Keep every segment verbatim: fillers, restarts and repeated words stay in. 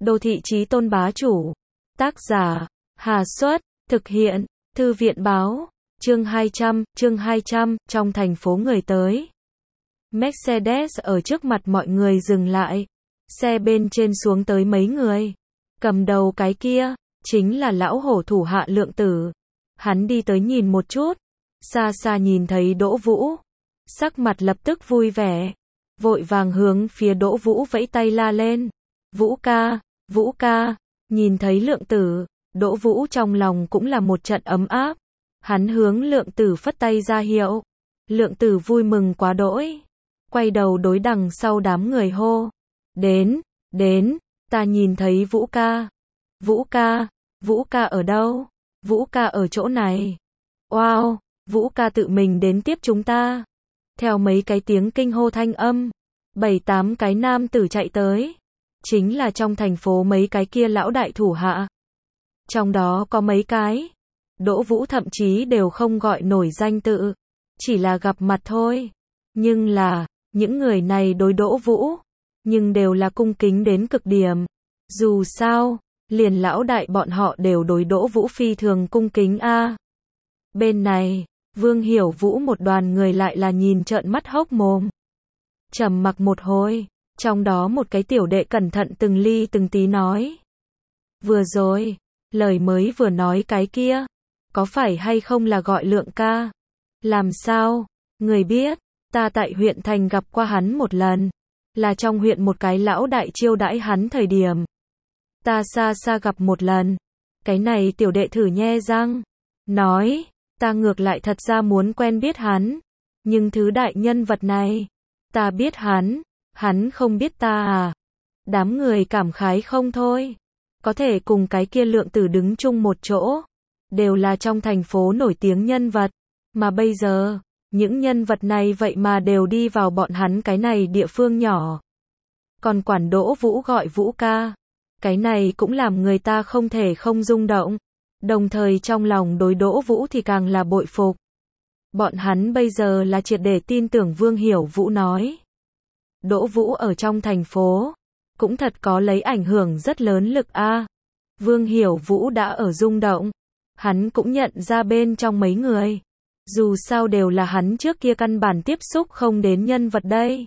Đô thị chí tôn bá chủ. Tác giả, Hà Xuất, thực hiện, Thư viện báo, chương hai trăm, chương hai trăm, trong thành phố người tới. Mercedes ở trước mặt mọi người dừng lại. Xe bên trên xuống tới mấy người. Cầm đầu cái kia, chính là lão hổ thủ hạ Lượng Tử. Hắn đi tới nhìn một chút, xa xa nhìn thấy Đỗ Vũ. Sắc mặt lập tức vui vẻ, vội vàng hướng phía Đỗ Vũ vẫy tay la lên. Vũ ca, Vũ ca, nhìn thấy Lượng Tử, Đỗ Vũ trong lòng cũng là một trận ấm áp. Hắn hướng Lượng Tử phất tay ra hiệu. Lượng Tử vui mừng quá đỗi, quay đầu đối đằng sau đám người hô. Đến, đến, ta nhìn thấy Vũ ca. Vũ ca, Vũ ca ở đâu? Vũ ca ở chỗ này. Wow, Vũ ca tự mình đến tiếp chúng ta. Theo mấy cái tiếng kinh hô thanh âm, bảy tám cái nam tử chạy tới. Chính là trong thành phố mấy cái kia lão đại thủ hạ. Trong đó có mấy cái, Đỗ Vũ thậm chí đều không gọi nổi danh tự, chỉ là gặp mặt thôi. Nhưng là, những người này đối Đỗ Vũ, nhưng đều là cung kính đến cực điểm. Dù sao, liền lão đại bọn họ đều đối Đỗ Vũ phi thường cung kính a. Bên này, Vương Hiểu Vũ một đoàn người lại là nhìn trợn mắt hốc mồm. Trầm mặc một hồi, trong đó một cái tiểu đệ cẩn thận từng ly từng tí nói. Vừa rồi, lời mới vừa nói cái kia, có phải hay không là gọi Lượng ca? Làm sao? Người biết, ta tại huyện thành gặp qua hắn một lần, là trong huyện một cái lão đại chiêu đãi hắn thời điểm. Ta xa xa gặp một lần. Cái này tiểu đệ thử nhe răng, nói, ta ngược lại thật ra muốn quen biết hắn, nhưng thứ đại nhân vật này, ta biết hắn, hắn không biết ta à? Đám người cảm khái không thôi. Có thể cùng cái kia Lượng Tử đứng chung một chỗ, đều là trong thành phố nổi tiếng nhân vật, mà bây giờ, những nhân vật này vậy mà đều đi vào bọn hắn cái này địa phương nhỏ. Còn quản Đỗ Vũ gọi Vũ ca, cái này cũng làm người ta không thể không rung động, đồng thời trong lòng đối Đỗ Vũ thì càng là bội phục. Bọn hắn bây giờ là triệt để tin tưởng Vương Hiểu Vũ nói. Đỗ Vũ ở trong thành phố, cũng thật có lấy ảnh hưởng rất lớn lực a. Vương Hiểu Vũ đã ở rung động, hắn cũng nhận ra bên trong mấy người, dù sao đều là hắn trước kia căn bản tiếp xúc không đến nhân vật đây.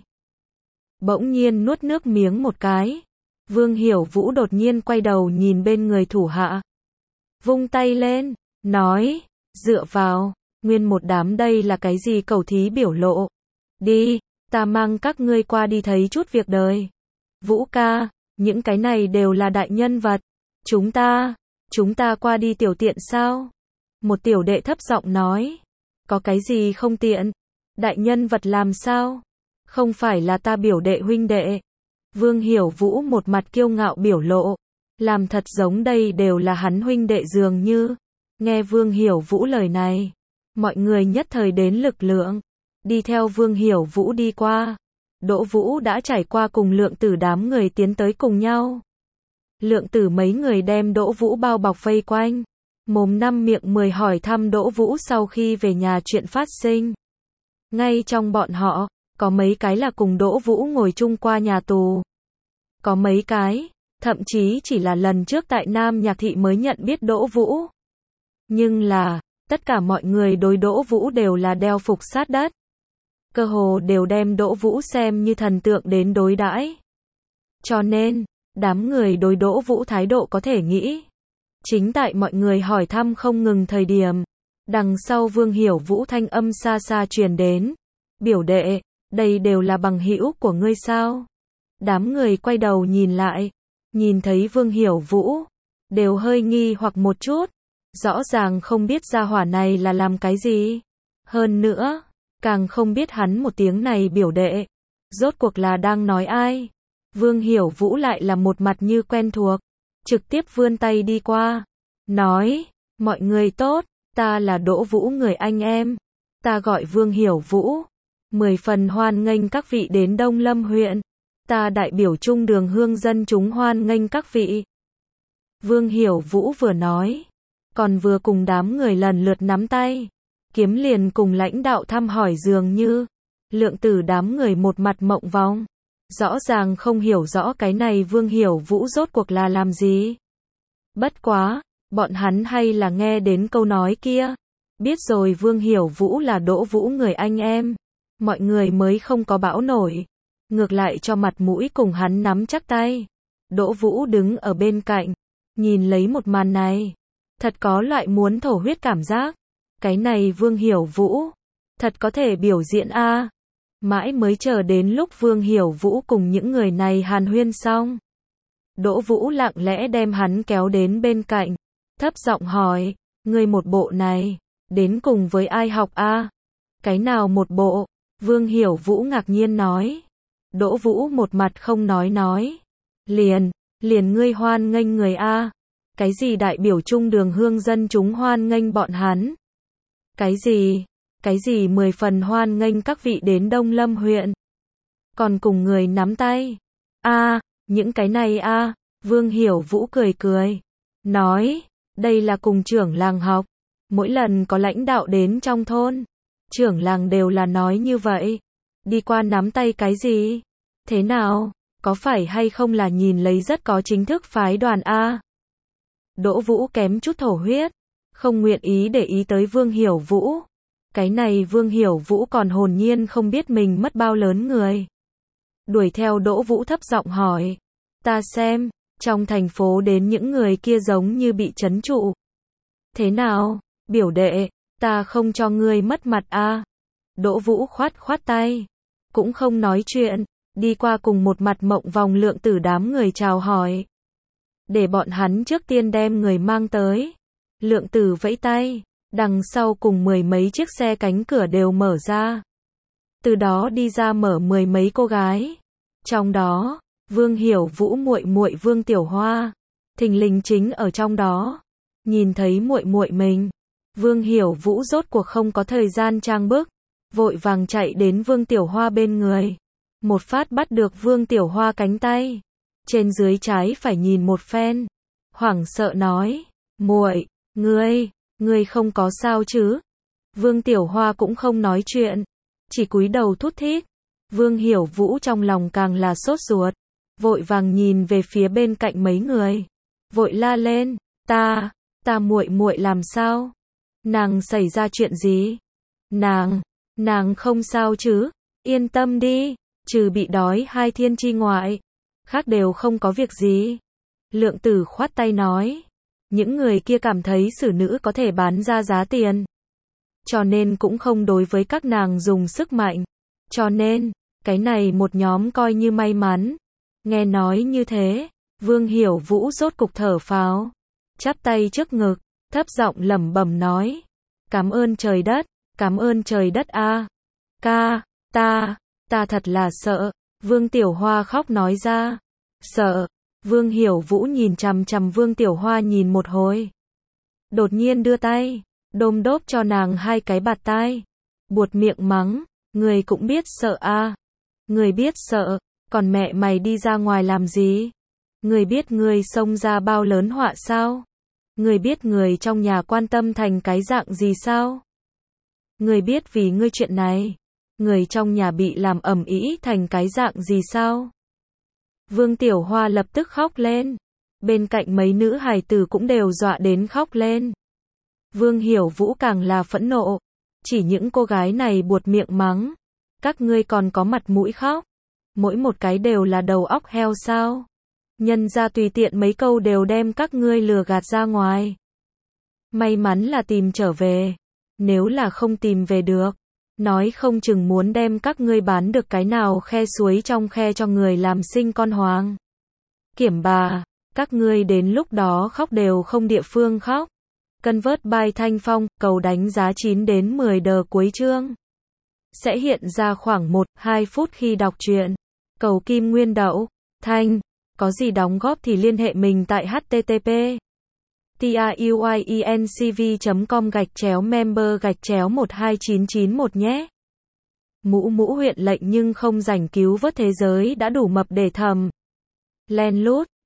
Bỗng nhiên nuốt nước miếng một cái, Vương Hiểu Vũ đột nhiên quay đầu nhìn bên người thủ hạ. Vung tay lên, nói, dựa vào, nguyên một đám đây là cái gì cầu thí biểu lộ. Đi, ta mang các ngươi qua đi thấy chút việc đời. Vũ ca, những cái này đều là đại nhân vật. Chúng ta, chúng ta qua đi tiểu tiện sao? Một tiểu đệ thấp giọng nói. Có cái gì không tiện? Đại nhân vật làm sao? Không phải là ta biểu đệ huynh đệ. Vương Hiểu Vũ một mặt kiêu ngạo biểu lộ, làm thật giống đây đều là hắn huynh đệ dường như. Nghe Vương Hiểu Vũ lời này, mọi người nhất thời đến lực lượng, đi theo Vương Hiểu Vũ đi qua. Đỗ Vũ đã trải qua cùng Lượng Tử đám người tiến tới cùng nhau. Lượng Tử mấy người đem Đỗ Vũ bao bọc vây quanh, mồm năm miệng mười hỏi thăm Đỗ Vũ sau khi về nhà chuyện phát sinh. Ngay trong bọn họ, có mấy cái là cùng Đỗ Vũ ngồi chung qua nhà tù. Có mấy cái, thậm chí chỉ là lần trước tại Nam Nhạc Thị mới nhận biết Đỗ Vũ. Nhưng là, tất cả mọi người đối Đỗ Vũ đều là đeo phục sát đất. Cơ hồ đều đem Đỗ Vũ xem như thần tượng đến đối đãi. Cho nên, đám người đối Đỗ Vũ thái độ có thể nghĩ. Chính tại mọi người hỏi thăm không ngừng thời điểm, đằng sau Vương Hiểu Vũ thanh âm xa xa truyền đến. Biểu đệ, đây đều là bằng hữu của ngươi sao? Đám người quay đầu nhìn lại, nhìn thấy Vương Hiểu Vũ, đều hơi nghi hoặc một chút. Rõ ràng không biết gia hỏa này là làm cái gì. Hơn nữa, càng không biết hắn một tiếng này biểu đệ, rốt cuộc là đang nói ai. Vương Hiểu Vũ lại là một mặt như quen thuộc, trực tiếp vươn tay đi qua, nói, mọi người tốt, ta là Đỗ Vũ người anh em, ta gọi Vương Hiểu Vũ, mười phần hoan nghênh các vị đến Đông Lâm huyện, ta đại biểu trung đường hương dân chúng hoan nghênh các vị. Vương Hiểu Vũ vừa nói, còn vừa cùng đám người lần lượt nắm tay, kiếm liền cùng lãnh đạo thăm hỏi dường như. Lượng Tử đám người một mặt mộng vong, Rõ ràng không hiểu rõ cái này Vương Hiểu Vũ rốt cuộc là làm gì. Bất quá, bọn hắn hay là nghe đến câu nói kia. Biết rồi Vương Hiểu Vũ là Đỗ Vũ người anh em. Mọi người mới không có bão nổi. Ngược lại cho mặt mũi cùng hắn nắm chắc tay. Đỗ Vũ đứng ở bên cạnh. Nhìn lấy một màn này. Thật có loại muốn thổ huyết cảm giác. Cái này Vương Hiểu Vũ. Thật có thể biểu diễn a à. Mãi mới chờ đến lúc Vương Hiểu Vũ cùng những người này hàn huyên xong. Đỗ Vũ lặng lẽ đem hắn kéo đến bên cạnh. Thấp giọng hỏi. Ngươi một bộ này. Đến cùng với ai học a à? Cái nào một bộ? Vương Hiểu Vũ ngạc nhiên nói. Đỗ Vũ một mặt không nói nói. Liền, liền ngươi hoan nghênh người a à? Cái gì đại biểu trung đường hương dân chúng hoan nghênh bọn hắn? Cái gì? Cái gì mười phần hoan nghênh các vị đến Đông Lâm huyện? Còn cùng người nắm tay? A, à, những cái này a à? Vương Hiểu Vũ cười cười. Nói, đây là cùng trưởng làng học. Mỗi lần có lãnh đạo đến trong thôn, trưởng làng đều là nói như vậy. Đi qua nắm tay cái gì? Thế nào? Có phải hay không là nhìn lấy rất có chính thức phái đoàn a? Đỗ Vũ kém chút thổ huyết, không nguyện ý để ý tới Vương Hiểu Vũ. Cái này Vương Hiểu Vũ còn hồn nhiên không biết mình mất bao lớn người. Đuổi theo Đỗ Vũ thấp giọng hỏi. Ta xem, trong thành phố đến những người kia giống như bị trấn trụ. Thế nào, biểu đệ, ta không cho ngươi mất mặt a. Đỗ Vũ khoát khoát tay, cũng không nói chuyện, đi qua cùng một mặt Mộng Vòng Lượng Tử đám người chào hỏi. Để bọn hắn trước tiên đem người mang tới. Lượng Tử vẫy tay, đằng sau cùng mười mấy chiếc xe cánh cửa đều mở ra. Từ đó đi ra mở mười mấy cô gái. Trong đó, Vương Hiểu Vũ muội muội Vương Tiểu Hoa, thình lình chính ở trong đó. Nhìn thấy muội muội mình, Vương Hiểu Vũ rốt cuộc không có thời gian trang bức, vội vàng chạy đến Vương Tiểu Hoa bên người. Một phát bắt được Vương Tiểu Hoa cánh tay, trên dưới trái phải nhìn một phen, hoảng sợ nói, muội, ngươi, ngươi không có sao chứ? Vương Tiểu Hoa cũng không nói chuyện, chỉ cúi đầu thút thít. Vương Hiểu Vũ trong lòng càng là sốt ruột, vội vàng nhìn về phía bên cạnh mấy người, vội la lên, ta, ta muội muội làm sao? Nàng xảy ra chuyện gì? Nàng, nàng không sao chứ? Yên tâm đi, trừ bị đói hai thiên chi ngoại, khác đều không có việc gì. Lượng Tử khoát tay nói, những người kia cảm thấy xử nữ có thể bán ra giá tiền, cho nên cũng không đối với các nàng dùng sức mạnh, cho nên, cái này một nhóm coi như may mắn. Nghe nói như thế, Vương Hiểu Vũ rốt cục thở phào, chắp tay trước ngực, thấp giọng lẩm bẩm nói, cảm ơn trời đất, cảm ơn trời đất a. À. Ca, ta, ta thật là sợ. Vương Tiểu Hoa khóc nói ra. Sợ. Vương Hiểu Vũ nhìn chằm chằm Vương Tiểu Hoa nhìn một hồi. Đột nhiên đưa tay, đôm đốp cho nàng hai cái bạt tai. Buột miệng mắng, người cũng biết sợ a. À. Người biết sợ, còn mẹ mày đi ra ngoài làm gì? Người biết người xông ra bao lớn họa sao? Người biết người trong nhà quan tâm thành cái dạng gì sao? Người biết vì ngươi chuyện này, người trong nhà bị làm ầm ĩ thành cái dạng gì sao? Vương Tiểu Hoa lập tức khóc lên. Bên cạnh mấy nữ hài tử cũng đều dọa đến khóc lên. Vương Hiểu Vũ càng là phẫn nộ. Chỉ những cô gái này buột miệng mắng. Các ngươi còn có mặt mũi khóc. Mỗi một cái đều là đầu óc heo sao? Nhân ra tùy tiện mấy câu đều đem các ngươi lừa gạt ra ngoài. May mắn là tìm trở về. Nếu là không tìm về được, nói không chừng muốn đem các ngươi bán được cái nào khe suối trong khe cho người làm sinh con hoang. Kiểm bà, các ngươi đến lúc đó khóc đều không địa phương khóc. Convert by Thanh Phong, cầu đánh giá chín đến mười đờ cuối chương. Sẽ hiện ra khoảng một đến hai phút khi đọc truyện. Cầu Kim Nguyên Đậu, Thanh, có gì đóng góp thì liên hệ mình tại http truyencv chấm com gạch chéo member gạch chéo một hai chín chín một nhé. Mũ mũ huyện lệnh nhưng không rảnh cứu vớt thế giới đã đủ mập để thầm. Len lút.